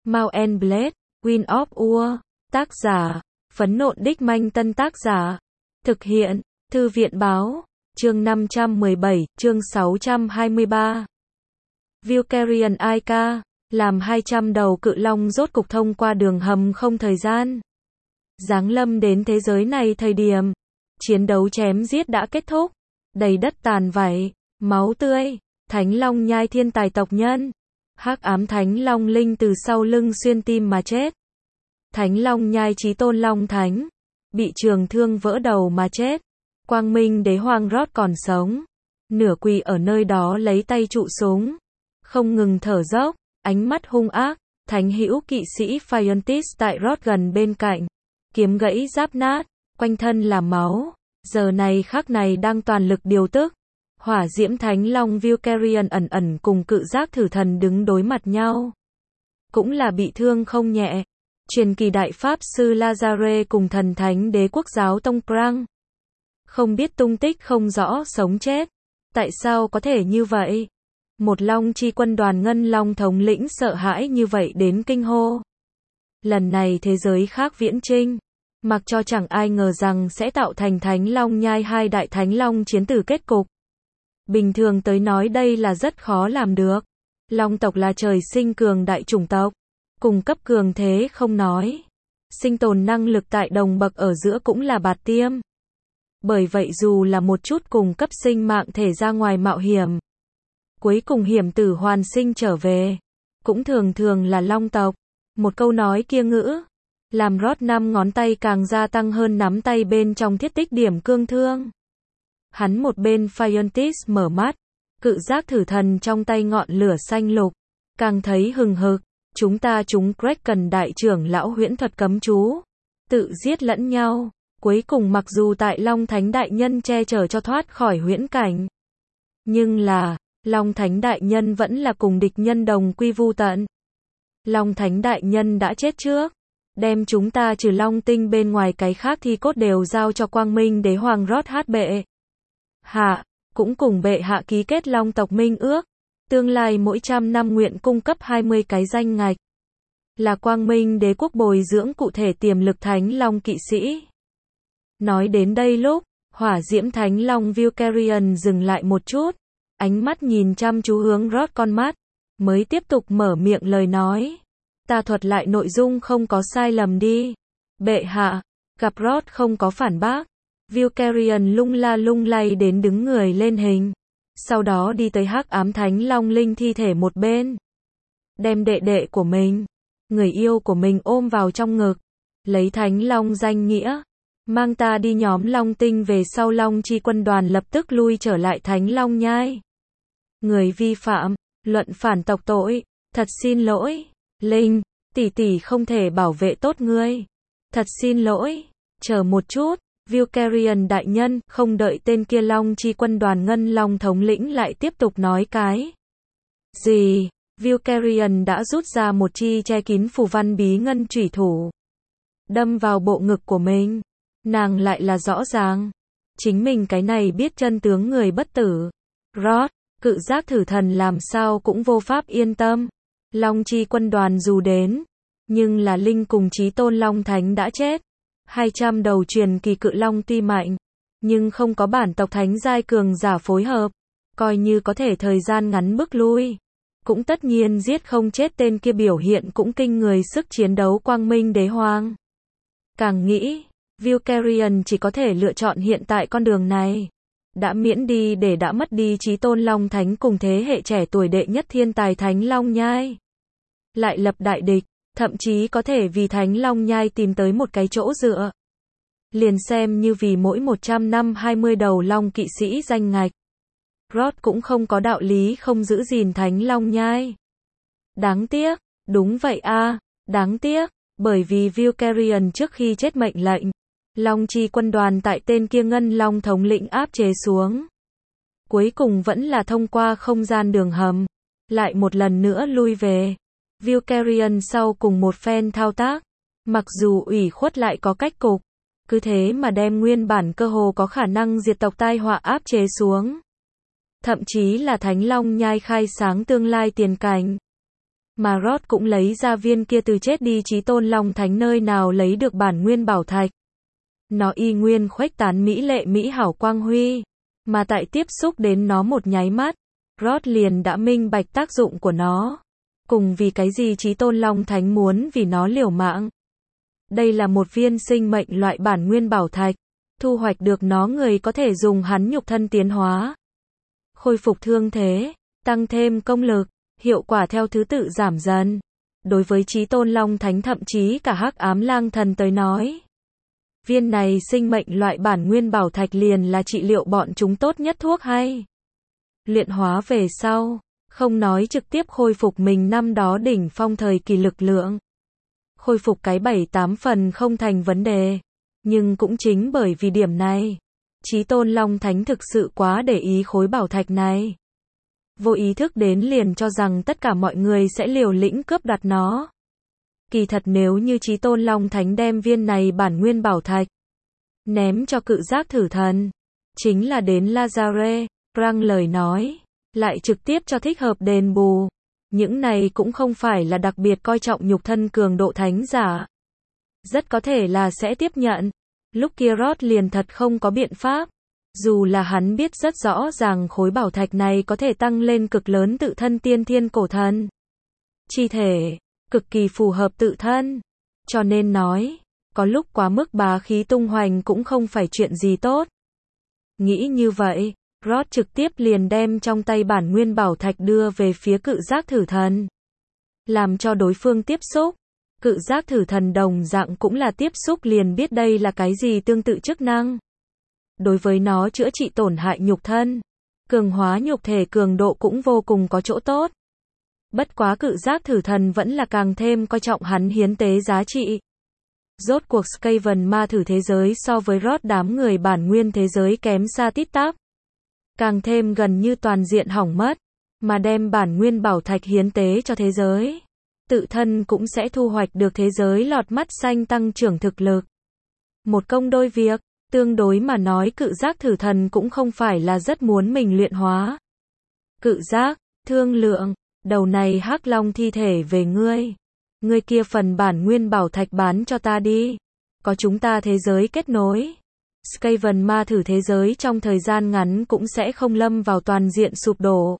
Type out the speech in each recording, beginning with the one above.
Mount and Blade, Wind of War, tác giả, Phấn Nộn Đích Manh Tân tác giả, thực hiện, Thư viện Báo, chương 517, chương 623. Valkyrian Aika, làm 200 đầu cự long rốt cục thông qua đường hầm không thời gian. Giáng lâm đến thế giới này thời điểm, chiến đấu chém giết đã kết thúc, đầy đất tàn vảy, máu tươi, Thánh Long nhai thiên tài tộc nhân. Hắc ám Thánh Long linh từ sau lưng xuyên tim mà chết. Thánh Long nhai Chí Tôn Long Thánh, bị trường thương vỡ đầu mà chết. Quang Minh Đế Hoàng Rót còn sống, nửa quỳ ở nơi đó lấy tay trụ súng, không ngừng thở dốc, ánh mắt hung ác. Thánh hữu kỵ sĩ Phiontis tại Rót gần bên cạnh, kiếm gãy giáp nát, quanh thân là máu, giờ này khắc này đang toàn lực điều tức. Hỏa diễm Thánh Long Valkyrian ẩn ẩn cùng cự giác thử thần đứng đối mặt nhau, cũng là bị thương không nhẹ. Truyền kỳ đại pháp sư Lazare cùng thần thánh đế quốc giáo tông Prang, không biết tung tích không rõ sống chết. Tại sao có thể như vậy? Một Long chi quân đoàn Ngân Long thống lĩnh sợ hãi như vậy đến kinh hô. Lần này thế giới khác viễn trinh, mặc cho chẳng ai ngờ rằng sẽ tạo thành Thánh Long nhai hai đại Thánh Long chiến tử kết cục. Bình thường tới nói đây là rất khó làm được. Long tộc là trời sinh cường đại chủng tộc, cùng cấp cường thế không nói, sinh tồn năng lực tại đồng bậc ở giữa cũng là bạt tiêm. Bởi vậy dù là một chút cùng cấp sinh mạng thể ra ngoài mạo hiểm, cuối cùng hiểm tử hoàn sinh trở về, cũng thường thường là Long tộc. Một câu nói kia ngữ, làm Rót 5 ngón tay càng gia tăng hơn nắm tay bên trong thiết tích điểm cương thương. Hắn một bên Phiontis mở mắt, cự giác thử thần trong tay ngọn lửa xanh lục, càng thấy hừng hực. Chúng Kraken đại trưởng lão huyễn thuật cấm chú, tự giết lẫn nhau, cuối cùng mặc dù tại Long Thánh đại nhân che chở cho thoát khỏi huyễn cảnh, nhưng là, Long Thánh đại nhân vẫn là cùng địch nhân đồng quy vu tận. Long Thánh đại nhân đã chết trước, đem chúng ta trừ Long tinh bên ngoài cái khác thi cốt đều giao cho Quang Minh Đế Hoàng Rót hát bệ hạ, cũng cùng bệ hạ ký kết Long tộc minh ước. Tương lai mỗi 100 năm nguyện cung cấp 20 cái danh ngạch, là Quang Minh Đế quốc bồi dưỡng cụ thể tiềm lực Thánh Long kỵ sĩ. Nói đến đây lúc, hỏa diễm Thánh Long Valkyrian dừng lại một chút, ánh mắt nhìn chăm chú hướng Rót con mắt, mới tiếp tục mở miệng lời nói. Ta thuật lại nội dung không có sai lầm đi. Bệ hạ, gặp Rót không có phản bác. Valkyrian lung la lung lay đến đứng người lên hình. Sau đó đi tới hắc ám Thánh Long linh thi thể một bên, đem đệ đệ của mình, người yêu của mình ôm vào trong ngực, lấy Thánh Long danh nghĩa, mang ta đi nhóm Long tinh về sau. Long chi quân đoàn lập tức lui trở lại Thánh Long nhai. Người vi phạm, luận phản tộc tội, thật xin lỗi, Linh, tỷ tỷ không thể bảo vệ tốt ngươi. Thật xin lỗi, chờ một chút. Valkyrian đại nhân, không đợi tên kia Long chi quân đoàn Ngân Long thống lĩnh lại tiếp tục nói cái gì, Valkyrian đã rút ra một chi che kín phù văn bí ngân chủy thủ, đâm vào bộ ngực của mình. Nàng lại là rõ ràng, chính mình cái này biết chân tướng người bất tử. Rót, cự giác thử thần làm sao cũng vô pháp yên tâm. Long chi quân đoàn dù đến, nhưng là Linh cùng Chí Tôn Long Thánh đã chết. 200 đầu truyền kỳ cự long tuy mạnh, nhưng không có bản tộc thánh giai cường giả phối hợp, coi như có thể thời gian ngắn bước lui, cũng tất nhiên giết không chết. Tên kia biểu hiện cũng kinh người sức chiến đấu Quang Minh Đế Hoàng. Càng nghĩ, Valkyrian chỉ có thể lựa chọn hiện tại con đường này. Đã miễn đi để đã mất đi Chí Tôn Long Thánh cùng thế hệ trẻ tuổi đệ nhất thiên tài Thánh Long nhai. Lại lập đại địch. Thậm chí có thể vì Thánh Long nhai tìm tới một cái chỗ dựa. Liền xem như vì mỗi 100 năm 20 đầu Long kỵ sĩ danh ngạch, Rót cũng không có đạo lý không giữ gìn Thánh Long nhai. Đáng tiếc, đúng vậy a, đáng tiếc, bởi vì Valkyrian trước khi chết mệnh lệnh, Long chi quân đoàn tại tên kia Ngân Long thống lĩnh áp chế xuống. Cuối cùng vẫn là thông qua không gian đường hầm, lại một lần nữa lui về. Valkyrian sau cùng một phen thao tác, mặc dù ủy khuất lại có cách cục, cứ thế mà đem nguyên bản cơ hồ có khả năng diệt tộc tai họa áp chế xuống. Thậm chí là Thánh Long nhai khai sáng tương lai tiền cảnh. Mà Rod cũng lấy ra viên kia từ chết đi Chí Tôn Long Thánh nơi nào lấy được bản nguyên bảo thạch. Nó y nguyên khuếch tán mỹ lệ mỹ hảo quang huy, mà tại tiếp xúc đến nó một nháy mắt, Rod liền đã minh bạch tác dụng của nó. Cùng vì cái gì Chí Tôn Long Thánh muốn vì nó liều mạng. Đây là một viên sinh mệnh loại bản nguyên bảo thạch, thu hoạch được nó người có thể dùng hắn nhục thân tiến hóa, khôi phục thương thế, tăng thêm công lực, hiệu quả theo thứ tự giảm dần. Đối với Chí Tôn Long Thánh thậm chí cả Hắc Ám Lang Thần tới nói, viên này sinh mệnh loại bản nguyên bảo thạch liền là trị liệu bọn chúng tốt nhất thuốc hay. Luyện hóa về sau, không nói trực tiếp khôi phục mình năm đó đỉnh phong thời kỳ lực lượng. Khôi phục cái 7-8 phần không thành vấn đề. Nhưng cũng chính bởi vì điểm này, Chí Tôn Long Thánh thực sự quá để ý khối bảo thạch này. Vô ý thức đến liền cho rằng tất cả mọi người sẽ liều lĩnh cướp đoạt nó. Kỳ thật nếu như Chí Tôn Long Thánh đem viên này bản nguyên bảo thạch ném cho cự giác thử thần, chính là đến Lazare, răng lời nói, lại trực tiếp cho thích hợp đền bù. Những này cũng không phải là đặc biệt coi trọng nhục thân cường độ thánh giả. Rất có thể là sẽ tiếp nhận. Lúc kia Rod liền thật không có biện pháp. Dù là hắn biết rất rõ ràng khối bảo thạch này có thể tăng lên cực lớn tự thân tiên thiên cổ thần chi thể, cực kỳ phù hợp tự thân. Cho nên nói, có lúc quá mức bá khí tung hoành cũng không phải chuyện gì tốt. Nghĩ như vậy, Rod trực tiếp liền đem trong tay bản nguyên bảo thạch đưa về phía cự giác thử thần. Làm cho đối phương tiếp xúc. Cự giác thử thần đồng dạng cũng là tiếp xúc liền biết đây là cái gì tương tự chức năng. Đối với nó chữa trị tổn hại nhục thân, cường hóa nhục thể cường độ cũng vô cùng có chỗ tốt. Bất quá cự giác thử thần vẫn là càng thêm coi trọng hắn hiến tế giá trị. Rốt cuộc Skaven ma thử thế giới so với Rod đám người bản nguyên thế giới kém xa tít tắp. Càng thêm gần như toàn diện hỏng mất, mà đem bản nguyên bảo thạch hiến tế cho thế giới. Tự thân cũng sẽ thu hoạch được thế giới lọt mắt xanh tăng trưởng thực lực. Một công đôi việc, tương đối mà nói cự giác thử thần cũng không phải là rất muốn mình luyện hóa. Cự giác, thương lượng, đầu này hắc long thi thể về ngươi. Ngươi kia phần bản nguyên bảo thạch bán cho ta đi. Có chúng ta thế giới kết nối. Skaven ma thử thế giới trong thời gian ngắn cũng sẽ không lâm vào toàn diện sụp đổ.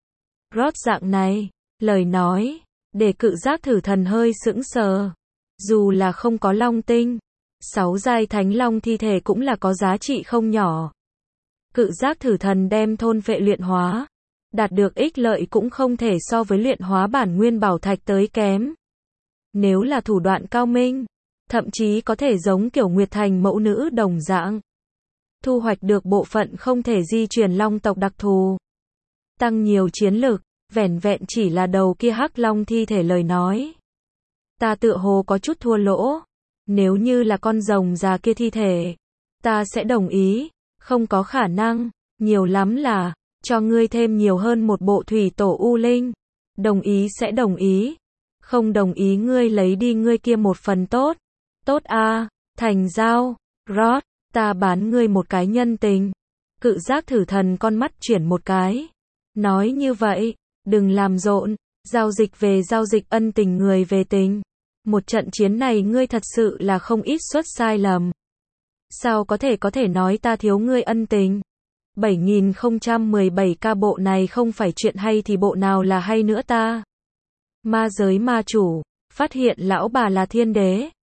Rod dạng này, lời nói, để cự giác thử thần hơi sững sờ. Dù là không có long tinh, 6 giai thánh long thi thể cũng là có giá trị không nhỏ. Cự giác thử thần đem thôn phệ luyện hóa, đạt được ích lợi cũng không thể so với luyện hóa bản nguyên bảo thạch tới kém. Nếu là thủ đoạn cao minh, thậm chí có thể giống kiểu Nguyệt Thành mẫu nữ đồng dạng. Thu hoạch được bộ phận không thể di chuyển long tộc đặc thù. Tăng nhiều chiến lực, vẻn vẹn chỉ là đầu kia hắc long thi thể lời nói. Ta tựa hồ có chút thua lỗ. Nếu như là con rồng già kia thi thể, ta sẽ đồng ý. Không có khả năng, nhiều lắm là, cho ngươi thêm nhiều hơn một bộ thủy tổ u linh. Đồng ý sẽ đồng ý. Không đồng ý ngươi lấy đi ngươi kia một phần tốt. Tốt a, thành giao, Rod, ta bán ngươi một cái nhân tình. Cự giác thử thần con mắt chuyển một cái. Nói như vậy, đừng làm rộn, giao dịch về giao dịch, ân tình người về tình. Một trận chiến này ngươi thật sự là không ít suất sai lầm. Sao có thể nói ta thiếu ngươi ân tình? 7017K bộ này không phải chuyện hay thì bộ nào là hay nữa ta? Ma giới ma chủ, phát hiện lão bà là thiên đế.